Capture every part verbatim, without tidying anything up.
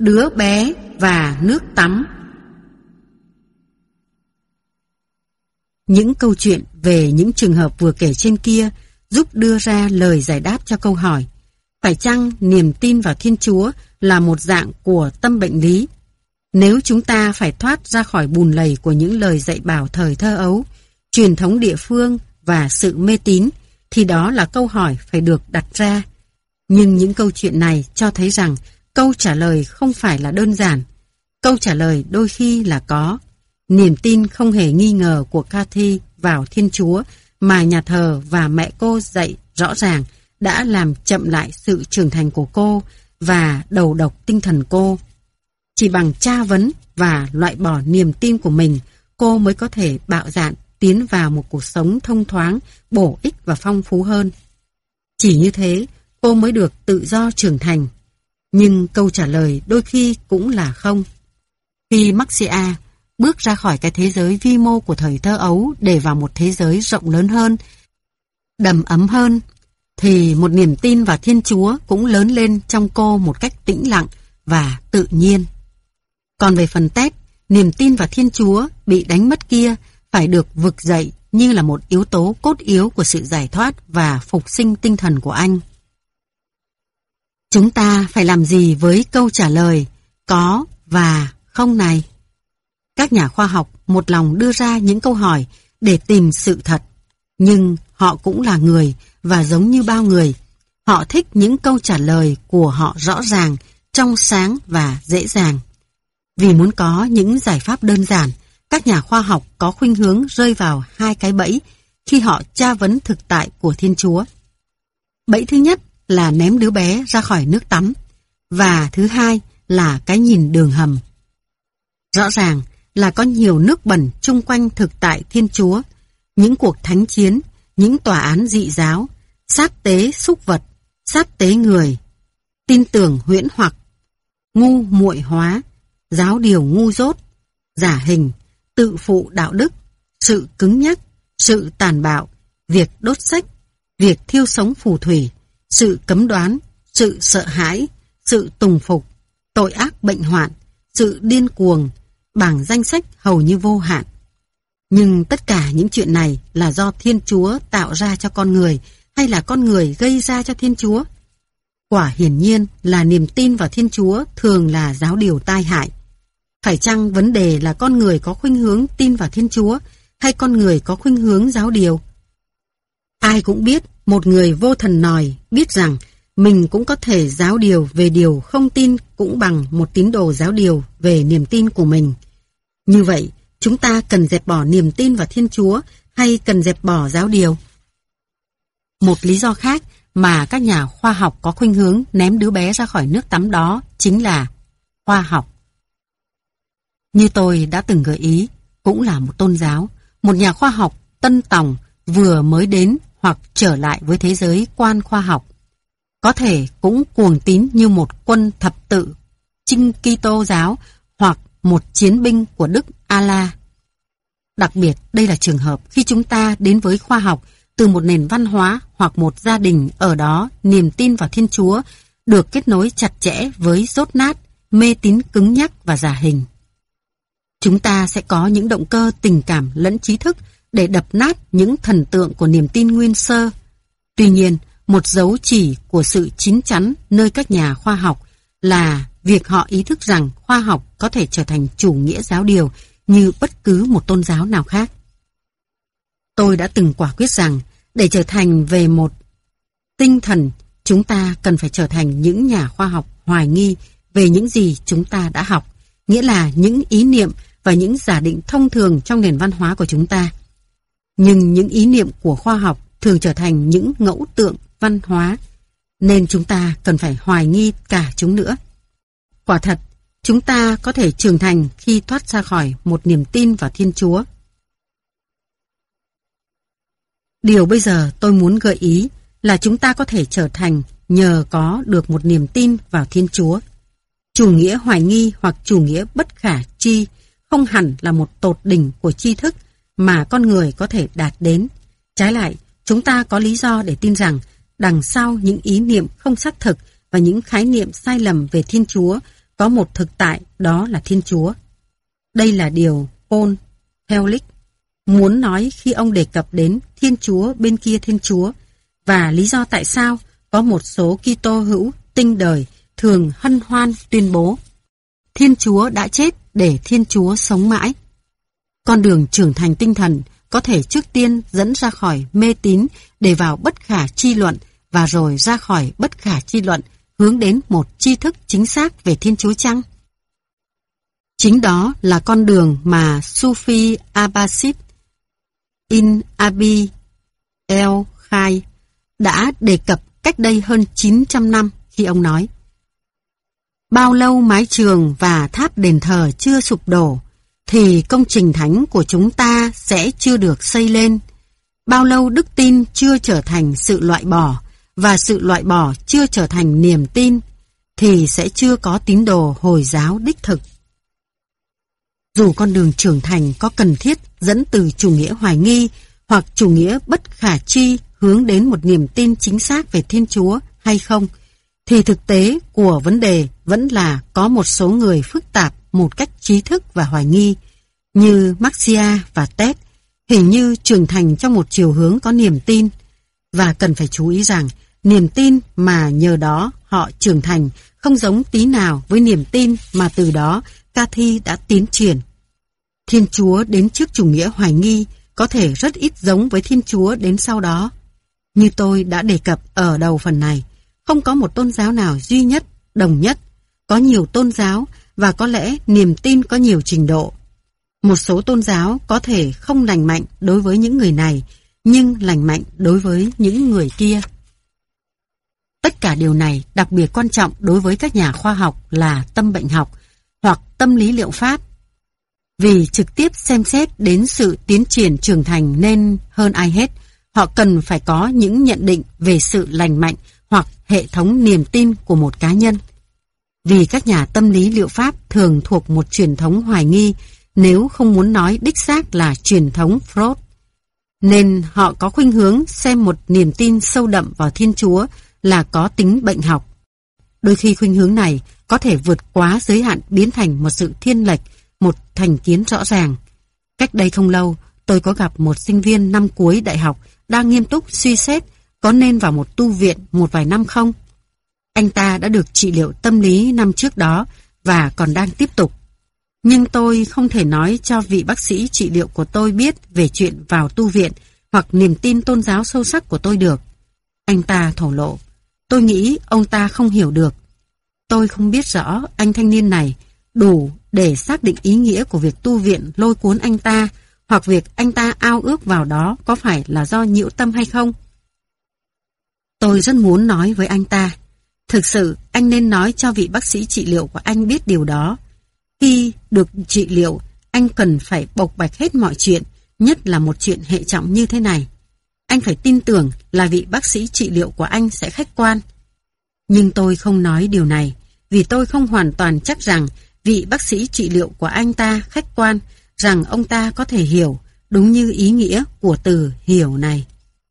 Đứa bé và nước tắm. Những câu chuyện về những trường hợp vừa kể trên kia giúp đưa ra lời giải đáp cho câu hỏi: phải chăng niềm tin vào Thiên Chúa là một dạng của tâm bệnh lý? Nếu chúng ta phải thoát ra khỏi bùn lầy của những lời dạy bảo thời thơ ấu, truyền thống địa phương và sự mê tín, thì đó là câu hỏi phải được đặt ra. Nhưng những câu chuyện này cho thấy rằng câu trả lời không phải là đơn giản. Câu trả lời đôi khi là có. Niềm tin không hề nghi ngờ của Cathy vào Thiên Chúa mà nhà thờ và mẹ cô dạy rõ ràng đã làm chậm lại sự trưởng thành của cô và đầu độc tinh thần cô. Chỉ bằng tra vấn và loại bỏ niềm tin của mình, cô mới có thể bạo dạn tiến vào một cuộc sống thông thoáng, bổ ích và phong phú hơn. Chỉ như thế, cô mới được tự do trưởng thành. Nhưng câu trả lời đôi khi cũng là không. Khi Marcia bước ra khỏi cái thế giới vi mô của thời thơ ấu để vào một thế giới rộng lớn hơn, đầm ấm hơn, thì một niềm tin vào Thiên Chúa cũng lớn lên trong cô một cách tĩnh lặng và tự nhiên. Còn về phần Ted, niềm tin vào Thiên Chúa bị đánh mất kia phải được vực dậy như là một yếu tố cốt yếu của sự giải thoát và phục sinh tinh thần của anh. Chúng ta phải làm gì với câu trả lời có và không này? Các nhà khoa học một lòng đưa ra những câu hỏi để tìm sự thật, nhưng họ cũng là người và giống như bao người, họ thích những câu trả lời của họ rõ ràng, trong sáng và dễ dàng. Vì muốn có những giải pháp đơn giản, các nhà khoa học có khuynh hướng rơi vào hai cái bẫy khi họ tra vấn thực tại của Thiên Chúa. Bẫy thứ nhất là ném đứa bé ra khỏi nước tắm, và thứ hai là cái nhìn đường hầm. Rõ ràng là có nhiều nước bẩn chung quanh thực tại Thiên Chúa, những cuộc thánh chiến, những tòa án dị giáo, sát tế súc vật, sát tế người, tin tưởng huyễn hoặc, ngu muội hóa, giáo điều ngu dốt, giả hình, tự phụ đạo đức, sự cứng nhắc, sự tàn bạo, việc đốt sách, việc thiêu sống phù thủy, sự cấm đoán, sự sợ hãi, sự tùng phục, tội ác bệnh hoạn, sự điên cuồng, bảng danh sách hầu như vô hạn. Nhưng tất cả những chuyện này là do Thiên Chúa tạo ra cho con người hay là con người gây ra cho Thiên Chúa? Quả hiển nhiên là niềm tin vào Thiên Chúa thường là giáo điều tai hại. Phải chăng vấn đề là con người có khuynh hướng tin vào Thiên Chúa hay con người có khuynh hướng giáo điều? Ai cũng biết một người vô thần nòi biết rằng mình cũng có thể giáo điều về điều không tin cũng bằng một tín đồ giáo điều về niềm tin của mình. Như vậy, chúng ta cần dẹp bỏ niềm tin vào Thiên Chúa hay cần dẹp bỏ giáo điều? Một lý do khác mà các nhà khoa học có khuynh hướng ném đứa bé ra khỏi nước tắm đó chính là khoa học. Như tôi đã từng gợi ý, cũng là một tôn giáo, một nhà khoa học tân tòng vừa mới đến hoặc trở lại với thế giới quan khoa học. Có thể cũng cuồng tín như một quân thập tự, Chinh Kitô giáo hoặc một chiến binh của Đức Allah. Đặc biệt đây là trường hợp khi chúng ta đến với khoa học từ một nền văn hóa hoặc một gia đình ở đó niềm tin vào Thiên Chúa được kết nối chặt chẽ với dốt nát, mê tín cứng nhắc và giả hình. Chúng ta sẽ có những động cơ tình cảm lẫn trí thức để đập nát những thần tượng của niềm tin nguyên sơ. Tuy nhiên, một dấu chỉ của sự chín chắn nơi các nhà khoa học là việc họ ý thức rằng khoa học có thể trở thành chủ nghĩa giáo điều như bất cứ một tôn giáo nào khác. Tôi đã từng quả quyết rằng để trở thành về một tinh thần, chúng ta cần phải trở thành những nhà khoa học hoài nghi về những gì chúng ta đã học, nghĩa là những ý niệm và những giả định thông thường trong nền văn hóa của chúng ta. Nhưng những ý niệm của khoa học thường trở thành những ngẫu tượng văn hóa, nên chúng ta cần phải hoài nghi cả chúng nữa. Quả thật, chúng ta có thể trưởng thành khi thoát ra khỏi một niềm tin vào Thiên Chúa. Điều bây giờ tôi muốn gợi ý là chúng ta có thể trở thành nhờ có được một niềm tin vào Thiên Chúa. Chủ nghĩa hoài nghi hoặc chủ nghĩa bất khả tri không hẳn là một tột đỉnh của tri thức mà con người có thể đạt đến. Trái lại, chúng ta có lý do để tin rằng đằng sau những ý niệm không xác thực và những khái niệm sai lầm về Thiên Chúa có một thực tại, đó là Thiên Chúa. Đây là điều Paul Tillich muốn nói khi ông đề cập đến Thiên Chúa bên kia Thiên Chúa, và lý do tại sao có một số Kitô hữu tinh đời thường hân hoan tuyên bố Thiên Chúa đã chết để Thiên Chúa sống mãi. Con đường trưởng thành tinh thần có thể trước tiên dẫn ra khỏi mê tín để vào bất khả chi luận, và rồi ra khỏi bất khả chi luận hướng đến một tri thức chính xác về Thiên Chúa chăng? Chính đó là con đường mà Sufi Abbasid Ibn Abi el-Khai đã đề cập cách đây hơn chín trăm năm khi ông nói: bao lâu mái trường và tháp đền thờ chưa sụp đổ, thì công trình thánh của chúng ta sẽ chưa được xây lên. Bao lâu đức tin chưa trở thành sự loại bỏ, và sự loại bỏ chưa trở thành niềm tin, thì sẽ chưa có tín đồ Hồi giáo đích thực. Dù con đường trưởng thành có cần thiết dẫn từ chủ nghĩa hoài nghi hoặc chủ nghĩa bất khả tri hướng đến một niềm tin chính xác về Thiên Chúa hay không, thì thực tế của vấn đề vẫn là có một số người phức tạp một cách trí thức và hoài nghi, như Marcia và Ted, hình như trưởng thành trong một chiều hướng có niềm tin. Và cần phải chú ý rằng, niềm tin mà nhờ đó họ trưởng thành không giống tí nào với niềm tin mà từ đó Cathy đã tiến triển. Thiên Chúa đến trước chủ nghĩa hoài nghi có thể rất ít giống với Thiên Chúa đến sau đó. Như tôi đã đề cập ở đầu phần này, không có một tôn giáo nào duy nhất, đồng nhất. Có nhiều tôn giáo và có lẽ niềm tin có nhiều trình độ. Một số tôn giáo có thể không lành mạnh đối với những người này, nhưng lành mạnh đối với những người kia. Tất cả điều này đặc biệt quan trọng đối với các nhà khoa học là tâm bệnh học hoặc tâm lý liệu pháp, vì trực tiếp xem xét đến sự tiến triển trưởng thành nên hơn ai hết, họ cần phải có những nhận định về sự lành mạnh hoặc hệ thống niềm tin của một cá nhân. Vì các nhà tâm lý liệu pháp thường thuộc một truyền thống hoài nghi, nếu không muốn nói đích xác là truyền thống Freud, nên họ có khuynh hướng xem một niềm tin sâu đậm vào Thiên Chúa là có tính bệnh học. Đôi khi khuynh hướng này có thể vượt quá giới hạn biến thành một sự thiên lệch, một thành kiến rõ ràng. Cách đây không lâu, tôi có gặp một sinh viên năm cuối đại học đang nghiêm túc suy xét có nên vào một tu viện một vài năm không. Anh ta đã được trị liệu tâm lý năm trước đó và còn đang tiếp tục. Nhưng tôi không thể nói cho vị bác sĩ trị liệu của tôi biết về chuyện vào tu viện hoặc niềm tin tôn giáo sâu sắc của tôi được. Anh ta thổ lộ. Tôi nghĩ ông ta không hiểu được. Tôi không biết rõ anh thanh niên này đủ để xác định ý nghĩa của việc tu viện lôi cuốn anh ta, hoặc việc anh ta ao ước vào đó có phải là do nhiễu tâm hay không. Tôi rất muốn nói với anh ta, thực sự anh nên nói cho vị bác sĩ trị liệu của anh biết điều đó. Khi được trị liệu, anh cần phải bộc bạch hết mọi chuyện, nhất là một chuyện hệ trọng như thế này. Anh phải tin tưởng là vị bác sĩ trị liệu của anh sẽ khách quan. Nhưng tôi không nói điều này, vì tôi không hoàn toàn chắc rằng vị bác sĩ trị liệu của anh ta khách quan, rằng ông ta có thể hiểu, đúng như ý nghĩa của từ hiểu này.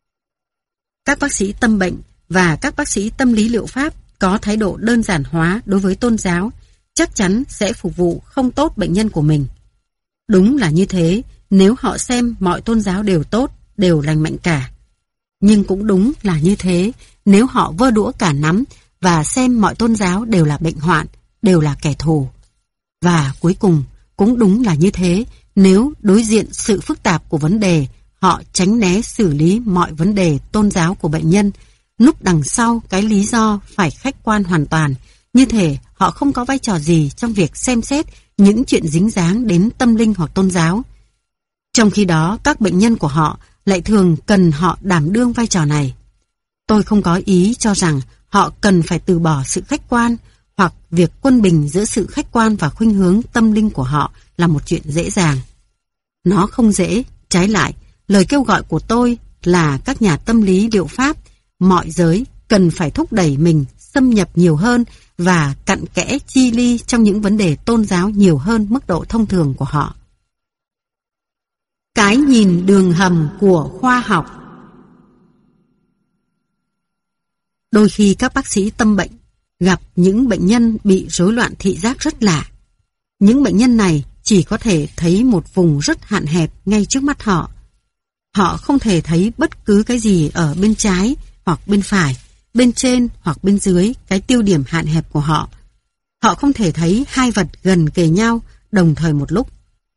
Các bác sĩ tâm bệnh và các bác sĩ tâm lý liệu pháp có thái độ đơn giản hóa đối với tôn giáo, chắc chắn sẽ phục vụ không tốt bệnh nhân của mình. Đúng là như thế nếu họ xem mọi tôn giáo đều tốt, đều lành mạnh cả. Nhưng cũng đúng là như thế nếu họ vơ đũa cả nắm và xem mọi tôn giáo đều là bệnh hoạn, đều là kẻ thù. Và cuối cùng, cũng đúng là như thế nếu đối diện sự phức tạp của vấn đề, họ tránh né xử lý mọi vấn đề tôn giáo của bệnh nhân, núp đằng sau cái lý do phải khách quan hoàn toàn, như thể họ không có vai trò gì trong việc xem xét những chuyện dính dáng đến tâm linh hoặc tôn giáo. Trong khi đó, các bệnh nhân của họ lại thường cần họ đảm đương vai trò này. Tôi không có ý cho rằng họ cần phải từ bỏ sự khách quan, hoặc việc quân bình giữa sự khách quan và khuynh hướng tâm linh của họ là một chuyện dễ dàng. Nó không dễ, trái lại, lời kêu gọi của tôi là các nhà tâm lý liệu pháp, mọi giới cần phải thúc đẩy mình xâm nhập nhiều hơn và cặn kẽ chi ly trong những vấn đề tôn giáo nhiều hơn mức độ thông thường của họ. Cái nhìn đường hầm của khoa học. Đôi khi các bác sĩ tâm bệnh gặp những bệnh nhân bị rối loạn thị giác rất lạ. Những bệnh nhân này chỉ có thể thấy một vùng rất hạn hẹp ngay trước mắt họ. Họ không thể thấy bất cứ cái gì ở bên trái hoặc bên phải, bên trên hoặc bên dưới cái tiêu điểm hạn hẹp của họ. Họ không thể thấy hai vật gần kề nhau đồng thời một lúc.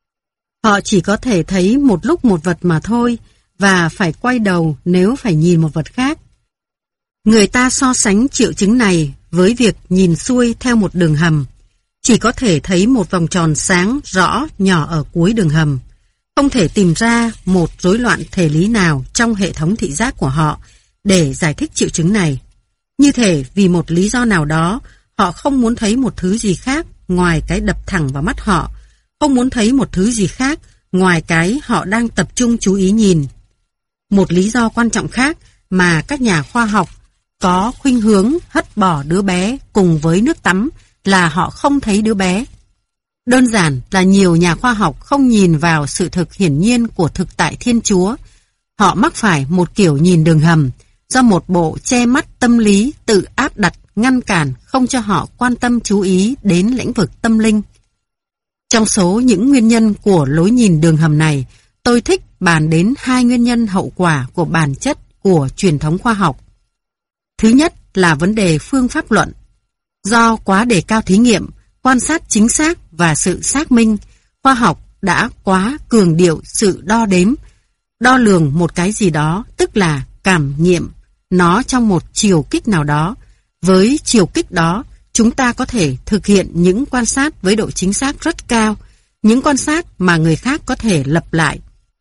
Họ chỉ có thể thấy một lúc một vật mà thôi, và phải quay đầu nếu phải nhìn một vật khác. Người ta so sánh triệu chứng này với việc nhìn xuôi theo một đường hầm. Chỉ có thể thấy một vòng tròn sáng rõ nhỏ ở cuối đường hầm. Không thể tìm ra một rối loạn thể lý nào trong hệ thống thị giác của họ để giải thích triệu chứng này. Như thể vì một lý do nào đó, họ không muốn thấy một thứ gì khác ngoài cái đập thẳng vào mắt họ, không muốn thấy một thứ gì khác ngoài cái họ đang tập trung chú ý nhìn. Một lý do quan trọng khác mà các nhà khoa học có khuynh hướng hất bỏ đứa bé cùng với nước tắm là họ không thấy đứa bé. Đơn giản là nhiều nhà khoa học không nhìn vào sự thực hiển nhiên của thực tại Thiên Chúa. Họ mắc phải một kiểu nhìn đường hầm, do một bộ che mắt tâm lý tự áp đặt ngăn cản không cho họ quan tâm chú ý đến lĩnh vực tâm linh. Trong số những nguyên nhân của lối nhìn đường hầm này, tôi thích bàn đến hai nguyên nhân hậu quả của bản chất của truyền thống khoa học. Thứ nhất là vấn đề phương pháp luận. Do quá đề cao thí nghiệm, quan sát chính xác và sự xác minh, khoa học đã quá cường điệu sự đo đếm, đo lường một cái gì đó, tức là cảm nghiệm nó trong một chiều kích nào đó. Với chiều kích đó, chúng ta có thể thực hiện những quan sát với độ chính xác rất cao, những quan sát mà người khác có thể lặp lại.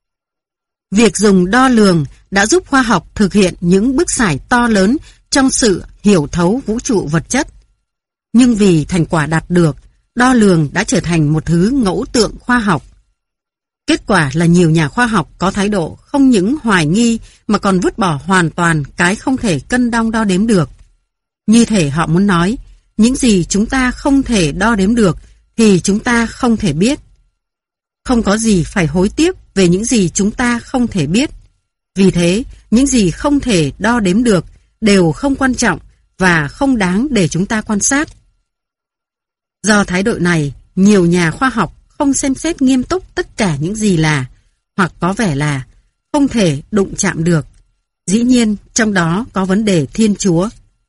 Việc dùng đo lường đã giúp khoa học thực hiện những bước sải to lớn trong sự hiểu thấu vũ trụ vật chất. Nhưng vì thành quả đạt được, đo lường đã trở thành một thứ ngẫu tượng khoa học. Kết quả là nhiều nhà khoa học có thái độ không những hoài nghi mà còn vứt bỏ hoàn toàn cái không thể cân đong đo đếm được. Như thể họ muốn nói, những gì chúng ta không thể đo đếm được thì chúng ta không thể biết. Không có gì phải hối tiếc về những gì chúng ta không thể biết. Vì thế, những gì không thể đo đếm được đều không quan trọng và không đáng để chúng ta quan sát. Do thái độ này, nhiều nhà khoa học không xem xét nghiêm túc tất cả những gì là, hoặc có vẻ là, không thể đụng chạm được. Dĩ nhiên, trong đó có vấn đề Thiên Chúa.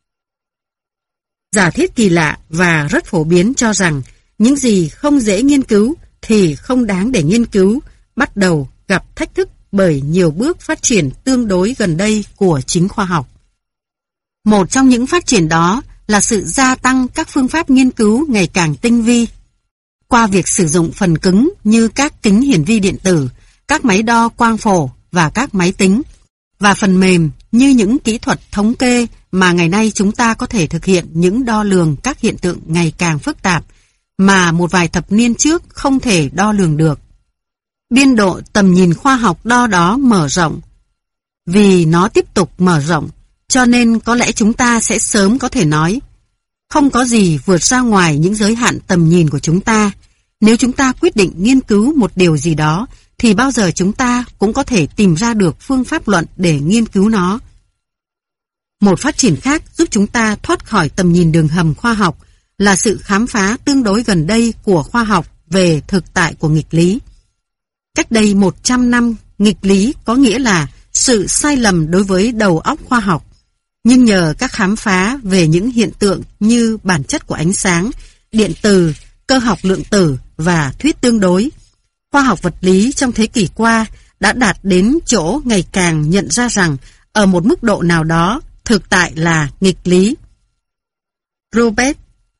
Giả thiết kỳ lạ và rất phổ biến cho rằng những gì không dễ nghiên cứu thì không đáng để nghiên cứu, bắt đầu gặp thách thức bởi nhiều bước phát triển tương đối gần đây của chính khoa học. Một trong những phát triển đó là sự gia tăng các phương pháp nghiên cứu ngày càng tinh vi. Qua việc sử dụng phần cứng như các kính hiển vi điện tử, các máy đo quang phổ và các máy tính, và phần mềm như những kỹ thuật thống kê mà ngày nay chúng ta có thể thực hiện những đo lường các hiện tượng ngày càng phức tạp mà một vài thập niên trước không thể đo lường được. Biên độ tầm nhìn khoa học đo đó mở rộng. Vì nó tiếp tục mở rộng, cho nên có lẽ chúng ta sẽ sớm có thể nói, không có gì vượt ra ngoài những giới hạn tầm nhìn của chúng ta. Nếu chúng ta quyết định nghiên cứu một điều gì đó, thì bao giờ chúng ta cũng có thể tìm ra được phương pháp luận để nghiên cứu nó. Một phát triển khác giúp chúng ta thoát khỏi tầm nhìn đường hầm khoa học là sự khám phá tương đối gần đây của khoa học về thực tại của nghịch lý. Cách đây một trăm năm, nghịch lý có nghĩa là sự sai lầm đối với đầu óc khoa học. Nhưng nhờ các khám phá về những hiện tượng như bản chất của ánh sáng, điện từ, cơ học lượng tử và thuyết tương đối, khoa học vật lý trong thế kỷ qua đã đạt đến chỗ ngày càng nhận ra rằng ở một mức độ nào đó thực tại là nghịch lý. Robert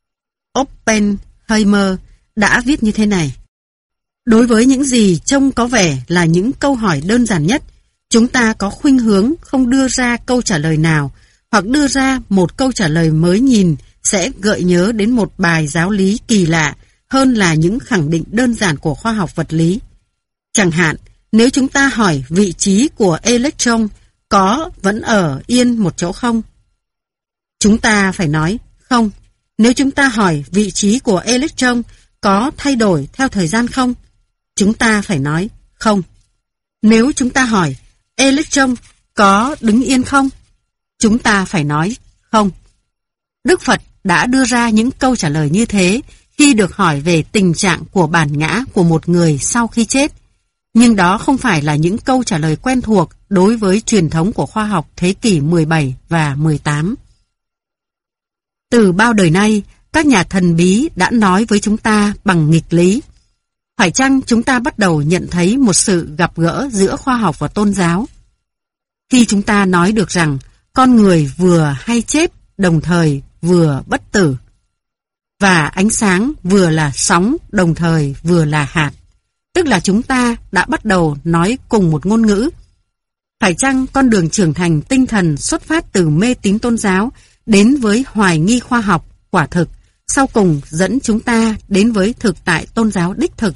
Oppenheimer đã viết như thế này: đối với những gì trông có vẻ là những câu hỏi đơn giản nhất, chúng ta có khuynh hướng không đưa ra câu trả lời nào, hoặc đưa ra một câu trả lời mới nhìn sẽ gợi nhớ đến một bài giáo lý kỳ lạ hơn là những khẳng định đơn giản của khoa học vật lý. Chẳng hạn, nếu chúng ta hỏi vị trí của electron có vẫn ở yên một chỗ không? Chúng ta phải nói không. Nếu chúng ta hỏi vị trí của electron có thay đổi theo thời gian không? Chúng ta phải nói không. Nếu chúng ta hỏi electron có đứng yên không? Chúng ta phải nói không. Đức Phật đã đưa ra những câu trả lời như thế khi được hỏi về tình trạng của bản ngã của một người sau khi chết. Nhưng đó không phải là những câu trả lời quen thuộc đối với truyền thống của khoa học thế kỷ mười bảy và mười tám. Từ bao đời nay, các nhà thần bí đã nói với chúng ta bằng nghịch lý. Phải chăng chúng ta bắt đầu nhận thấy một sự gặp gỡ giữa khoa học và tôn giáo? Khi chúng ta nói được rằng con người vừa hay chết, đồng thời vừa bất tử, và ánh sáng vừa là sóng, đồng thời vừa là hạt, tức là chúng ta đã bắt đầu nói cùng một ngôn ngữ. Phải chăng con đường trưởng thành tinh thần xuất phát từ mê tín tôn giáo đến với hoài nghi khoa học, quả thực, sau cùng dẫn chúng ta đến với thực tại tôn giáo đích thực?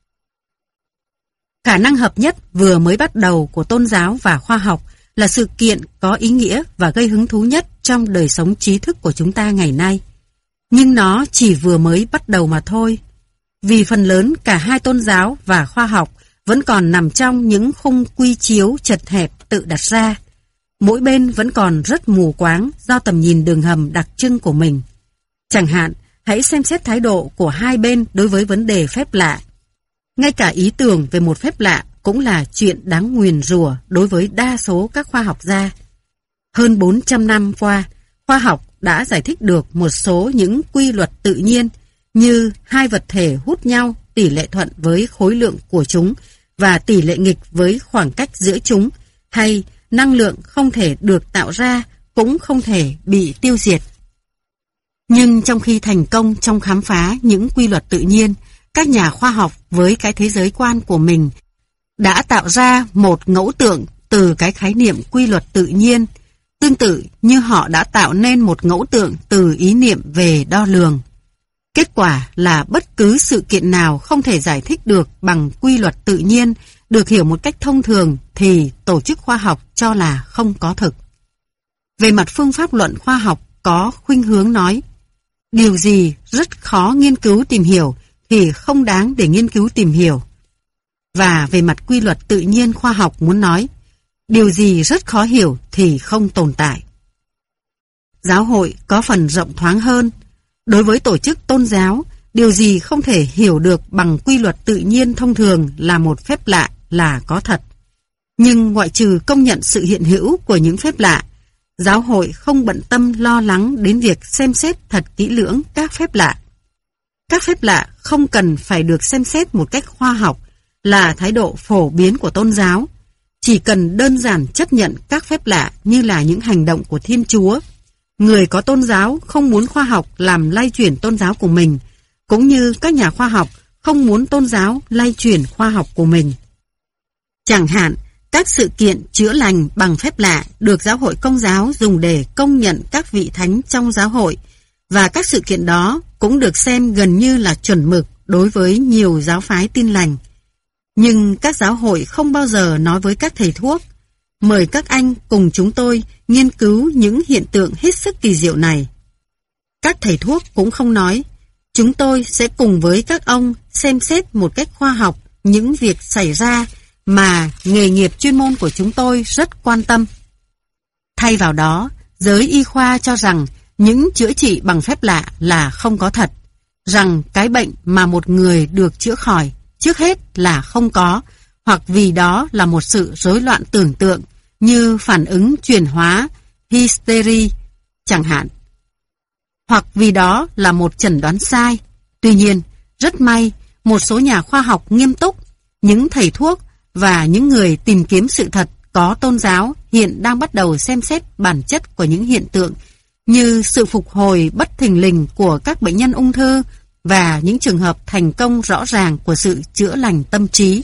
Khả năng hợp nhất vừa mới bắt đầu của tôn giáo và khoa học là sự kiện có ý nghĩa và gây hứng thú nhất trong đời sống trí thức của chúng ta ngày nay. Nhưng nó chỉ vừa mới bắt đầu mà thôi. Vì phần lớn cả hai tôn giáo và khoa học vẫn còn nằm trong những khung quy chiếu chật hẹp tự đặt ra. Mỗi bên vẫn còn rất mù quáng do tầm nhìn đường hầm đặc trưng của mình. Chẳng hạn, hãy xem xét thái độ của hai bên đối với vấn đề phép lạ. Ngay cả ý tưởng về một phép lạ cũng là chuyện đáng nguyền rủa đối với đa số các khoa học gia. Hơn bốn trăm năm qua, khoa học đã giải thích được một số những quy luật tự nhiên như hai vật thể hút nhau tỷ lệ thuận với khối lượng của chúng và tỷ lệ nghịch với khoảng cách giữa chúng, hay năng lượng không thể được tạo ra cũng không thể bị tiêu diệt. Nhưng trong khi thành công trong khám phá những quy luật tự nhiên, các nhà khoa học với cái thế giới quan của mình đã tạo ra một ngẫu tượng từ cái khái niệm quy luật tự nhiên, tương tự như họ đã tạo nên một ngẫu tượng từ ý niệm về đo lường. Kết quả là bất cứ sự kiện nào không thể giải thích được bằng quy luật tự nhiên, được hiểu một cách thông thường thì tổ chức khoa học cho là không có thực. Về mặt phương pháp luận khoa học có khuynh hướng nói, điều gì rất khó nghiên cứu tìm hiểu thì không đáng để nghiên cứu tìm hiểu. Và về mặt quy luật tự nhiên khoa học muốn nói, điều gì rất khó hiểu thì không tồn tại. Giáo hội có phần rộng thoáng hơn. Đối với tổ chức tôn giáo, điều gì không thể hiểu được bằng quy luật tự nhiên thông thường là một phép lạ là có thật. Nhưng ngoại trừ công nhận sự hiện hữu của những phép lạ, giáo hội không bận tâm lo lắng đến việc xem xét thật kỹ lưỡng các phép lạ. Các phép lạ không cần phải được xem xét một cách khoa học là thái độ phổ biến của tôn giáo. Chỉ cần đơn giản chấp nhận các phép lạ như là những hành động của Thiên Chúa. Người có tôn giáo không muốn khoa học làm lay chuyển tôn giáo của mình, cũng như các nhà khoa học không muốn tôn giáo lay chuyển khoa học của mình. Chẳng hạn, các sự kiện chữa lành bằng phép lạ được giáo hội Công giáo dùng để công nhận các vị thánh trong giáo hội, và các sự kiện đó cũng được xem gần như là chuẩn mực đối với nhiều giáo phái Tin lành. Nhưng các giáo hội không bao giờ nói với các thầy thuốc, mời các anh cùng chúng tôi nghiên cứu những hiện tượng hết sức kỳ diệu này. Các thầy thuốc cũng không nói, chúng tôi sẽ cùng với các ông xem xét một cách khoa học những việc xảy ra mà nghề nghiệp chuyên môn của chúng tôi rất quan tâm. Thay vào đó, giới y khoa cho rằng những chữa trị bằng phép lạ là không có thật, rằng cái bệnh mà một người được chữa khỏi trước hết là không có, hoặc vì đó là một sự rối loạn tưởng tượng như phản ứng chuyển hóa, hysteria chẳng hạn, hoặc vì đó là một chẩn đoán sai. Tuy nhiên, rất may, một số nhà khoa học nghiêm túc, những thầy thuốc và những người tìm kiếm sự thật có tôn giáo hiện đang bắt đầu xem xét bản chất của những hiện tượng như sự phục hồi bất thình lình của các bệnh nhân ung thư và những trường hợp thành công rõ ràng của sự chữa lành tâm trí.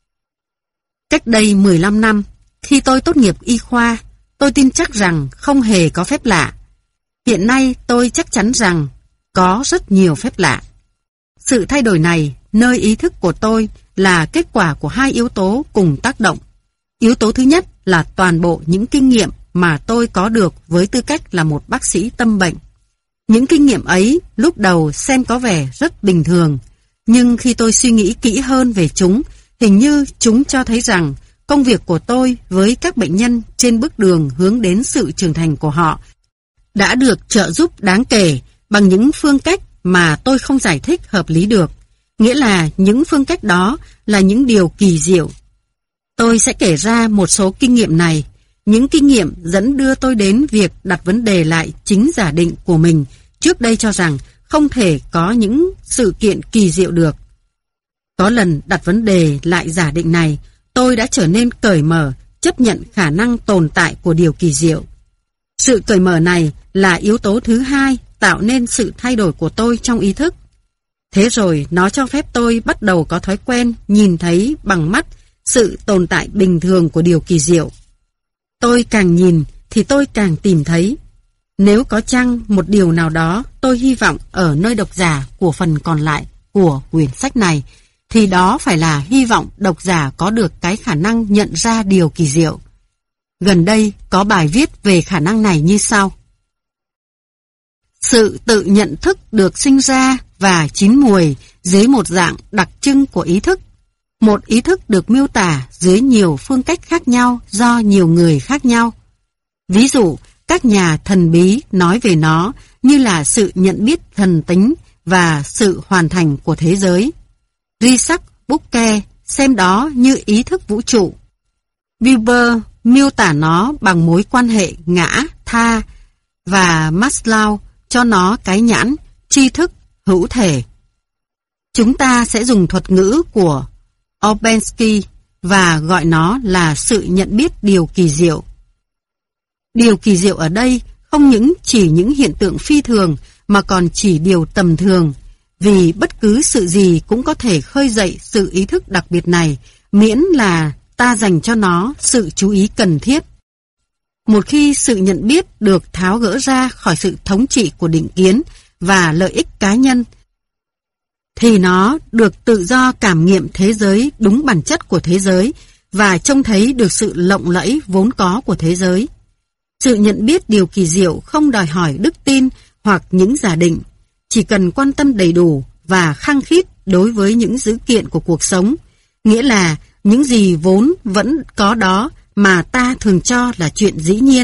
Cách đây mười lăm năm, khi tôi tốt nghiệp y khoa, tôi tin chắc rằng không hề có phép lạ. Hiện nay tôi chắc chắn rằng có rất nhiều phép lạ. Sự thay đổi này nơi ý thức của tôi là kết quả của hai yếu tố cùng tác động. Yếu tố thứ nhất là toàn bộ những kinh nghiệm mà tôi có được với tư cách là một bác sĩ tâm bệnh. Những kinh nghiệm ấy lúc đầu xem có vẻ rất bình thường, nhưng khi tôi suy nghĩ kỹ hơn về chúng, hình như chúng cho thấy rằng công việc của tôi với các bệnh nhân trên bước đường hướng đến sự trưởng thành của họ đã được trợ giúp đáng kể bằng những phương cách mà tôi không giải thích hợp lý được. Nghĩa là những phương cách đó là những điều kỳ diệu. Tôi sẽ kể ra một số kinh nghiệm này. Những kinh nghiệm dẫn đưa tôi đến việc đặt vấn đề lại chính giả định của mình trước đây cho rằng không thể có những sự kiện kỳ diệu được. Có lần đặt vấn đề lại giả định này, tôi đã trở nên cởi mở, chấp nhận khả năng tồn tại của điều kỳ diệu. Sự cởi mở này là yếu tố thứ hai tạo nên sự thay đổi của tôi trong ý thức. Thế rồi nó cho phép tôi bắt đầu có thói quen nhìn thấy bằng mắt sự tồn tại bình thường của điều kỳ diệu. Tôi càng nhìn thì tôi càng tìm thấy. Nếu có chăng một điều nào đó tôi hy vọng ở nơi độc giả của phần còn lại của quyển sách này, thì đó phải là hy vọng độc giả có được cái khả năng nhận ra điều kỳ diệu. Gần đây có bài viết về khả năng này như sau. Sự tự nhận thức được sinh ra và chín mùi dưới một dạng đặc trưng của ý thức. Một ý thức được miêu tả dưới nhiều phương cách khác nhau do nhiều người khác nhau. Ví dụ, các nhà thần bí nói về nó như là sự nhận biết thần tính và sự hoàn thành của thế giới. Risak Bukke xem đó như ý thức vũ trụ. Wilber miêu tả nó bằng mối quan hệ ngã, tha, và Maslow cho nó cái nhãn tri thức hữu thể. Chúng ta sẽ dùng thuật ngữ của Ouspensky và gọi nó là sự nhận biết điều kỳ diệu. Điều kỳ diệu ở đây không những chỉ những hiện tượng phi thường mà còn chỉ điều tầm thường, vì bất cứ sự gì cũng có thể khơi dậy sự ý thức đặc biệt này, miễn là ta dành cho nó sự chú ý cần thiết. Một khi sự nhận biết được tháo gỡ ra khỏi sự thống trị của định kiến và lợi ích cá nhân, thì nó được tự do cảm nghiệm thế giới đúng bản chất của thế giới và trông thấy được sự lộng lẫy vốn có của thế giới. Sự nhận biết điều kỳ diệu không đòi hỏi đức tin hoặc những giả định, chỉ cần quan tâm đầy đủ và khăng khít đối với những dữ kiện của cuộc sống, nghĩa là những gì vốn vẫn có đó mà ta thường cho là chuyện dĩ nhiên.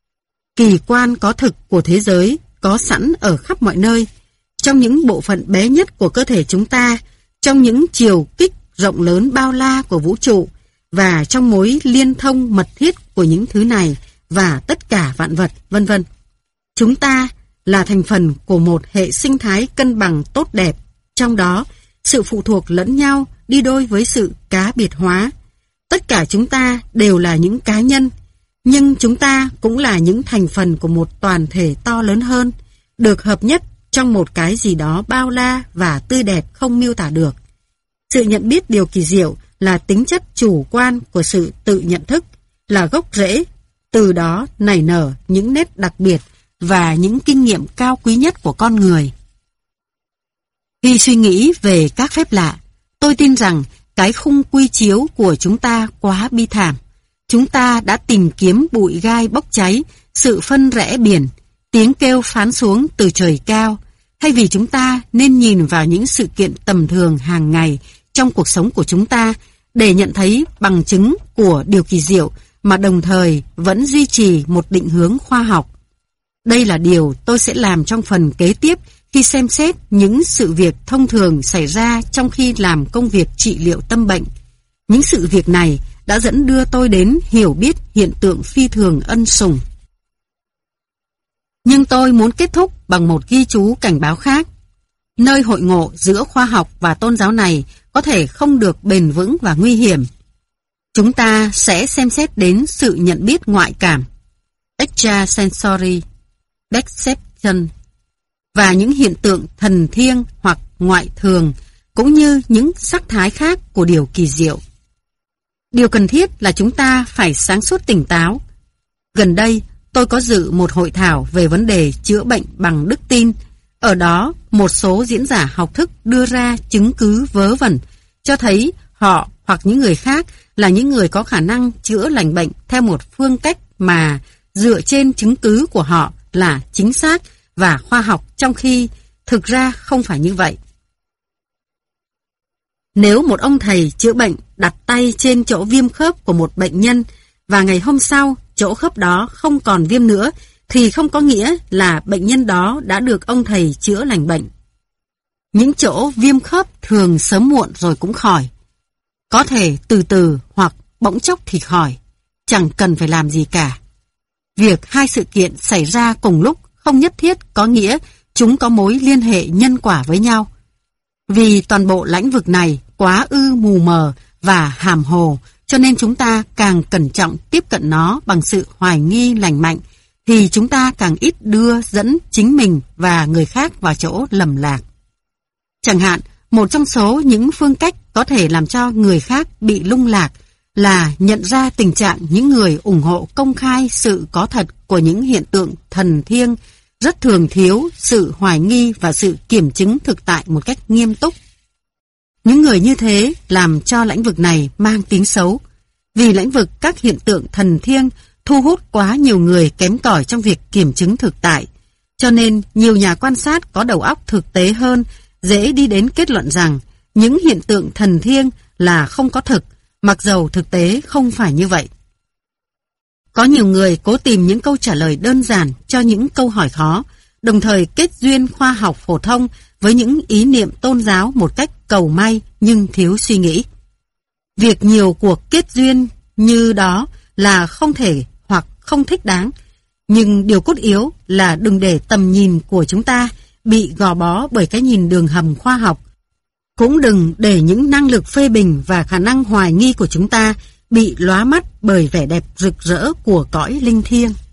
Kỳ quan có thực của thế giới có sẵn ở khắp mọi nơi, trong những bộ phận bé nhất của cơ thể chúng ta, trong những chiều kích rộng lớn bao la của vũ trụ, và trong mối liên thông mật thiết của những thứ này và tất cả vạn vật, vân vân. Chúng ta là thành phần của một hệ sinh thái cân bằng tốt đẹp, trong đó sự phụ thuộc lẫn nhau đi đôi với sự cá biệt hóa. Tất cả chúng ta đều là những cá nhân, nhưng chúng ta cũng là những thành phần của một toàn thể to lớn hơn, được hợp nhất trong một cái gì đó bao la và tươi đẹp không miêu tả được. Sự nhận biết điều kỳ diệu là tính chất chủ quan của sự tự nhận thức, là gốc rễ, từ đó nảy nở những nét đặc biệt và những kinh nghiệm cao quý nhất của con người. Khi suy nghĩ về các phép lạ, tôi tin rằng cái khung quy chiếu của chúng ta quá bi thảm. Chúng ta đã tìm kiếm bụi gai bốc cháy, sự phân rẽ biển, tiếng kêu phán xuống từ trời cao, thay vì chúng ta nên nhìn vào những sự kiện tầm thường hàng ngày trong cuộc sống của chúng ta để nhận thấy bằng chứng của điều kỳ diệu mà đồng thời vẫn duy trì một định hướng khoa học. Đây là điều tôi sẽ làm trong phần kế tiếp khi xem xét những sự việc thông thường xảy ra trong khi làm công việc trị liệu tâm bệnh. Những sự việc này đã dẫn đưa tôi đến hiểu biết hiện tượng phi thường ân sủng. Nhưng tôi muốn kết thúc bằng một ghi chú cảnh báo khác. Nơi hội ngộ giữa khoa học và tôn giáo này có thể không được bền vững và nguy hiểm. Chúng ta sẽ xem xét đến sự nhận biết ngoại cảm, extrasensory perception, và những hiện tượng thần thiêng hoặc ngoại thường, cũng như những sắc thái khác của điều kỳ diệu. Điều cần thiết là chúng ta phải sáng suốt tỉnh táo. Gần đây, tôi có dự một hội thảo về vấn đề chữa bệnh bằng đức tin. Ở đó, một số diễn giả học thức đưa ra chứng cứ vớ vẩn, cho thấy họ hoặc những người khác là những người có khả năng chữa lành bệnh theo một phương cách mà dựa trên chứng cứ của họ là chính xác và khoa học, trong khi thực ra không phải như vậy. Nếu một ông thầy chữa bệnh đặt tay trên chỗ viêm khớp của một bệnh nhân và ngày hôm sau chỗ khớp đó không còn viêm nữa, thì không có nghĩa là bệnh nhân đó đã được ông thầy chữa lành bệnh. Những chỗ viêm khớp thường sớm muộn rồi cũng khỏi. Có thể từ từ hoặc bỗng chốc thì khỏi, chẳng cần phải làm gì cả. Việc hai sự kiện xảy ra cùng lúc không nhất thiết có nghĩa chúng có mối liên hệ nhân quả với nhau. Vì toàn bộ lãnh vực này quá ư mù mờ và hàm hồ, cho nên chúng ta càng cẩn trọng tiếp cận nó bằng sự hoài nghi lành mạnh, thì chúng ta càng ít đưa dẫn chính mình và người khác vào chỗ lầm lạc. Chẳng hạn, một trong số những phương cách có thể làm cho người khác bị lung lạc là nhận ra tình trạng những người ủng hộ công khai sự có thật của những hiện tượng thần thiêng rất thường thiếu sự hoài nghi và sự kiểm chứng thực tại một cách nghiêm túc. Những người như thế làm cho lĩnh vực này mang tiếng xấu, vì lĩnh vực các hiện tượng thần thiêng thu hút quá nhiều người kém cỏi trong việc kiểm chứng thực tại, cho nên nhiều nhà quan sát có đầu óc thực tế hơn dễ đi đến kết luận rằng những hiện tượng thần thiêng là không có thực, mặc dầu thực tế không phải như vậy. Có nhiều người cố tìm những câu trả lời đơn giản cho những câu hỏi khó, đồng thời kết duyên khoa học phổ thông với những ý niệm tôn giáo một cách cầu may nhưng thiếu suy nghĩ. Việc nhiều cuộc kết duyên như đó là không thể hoặc không thích đáng, nhưng điều cốt yếu là đừng để tầm nhìn của chúng ta bị gò bó bởi cái nhìn đường hầm khoa học. Cũng đừng để những năng lực phê bình và khả năng hoài nghi của chúng ta bị lóa mắt bởi vẻ đẹp rực rỡ của cõi linh thiêng.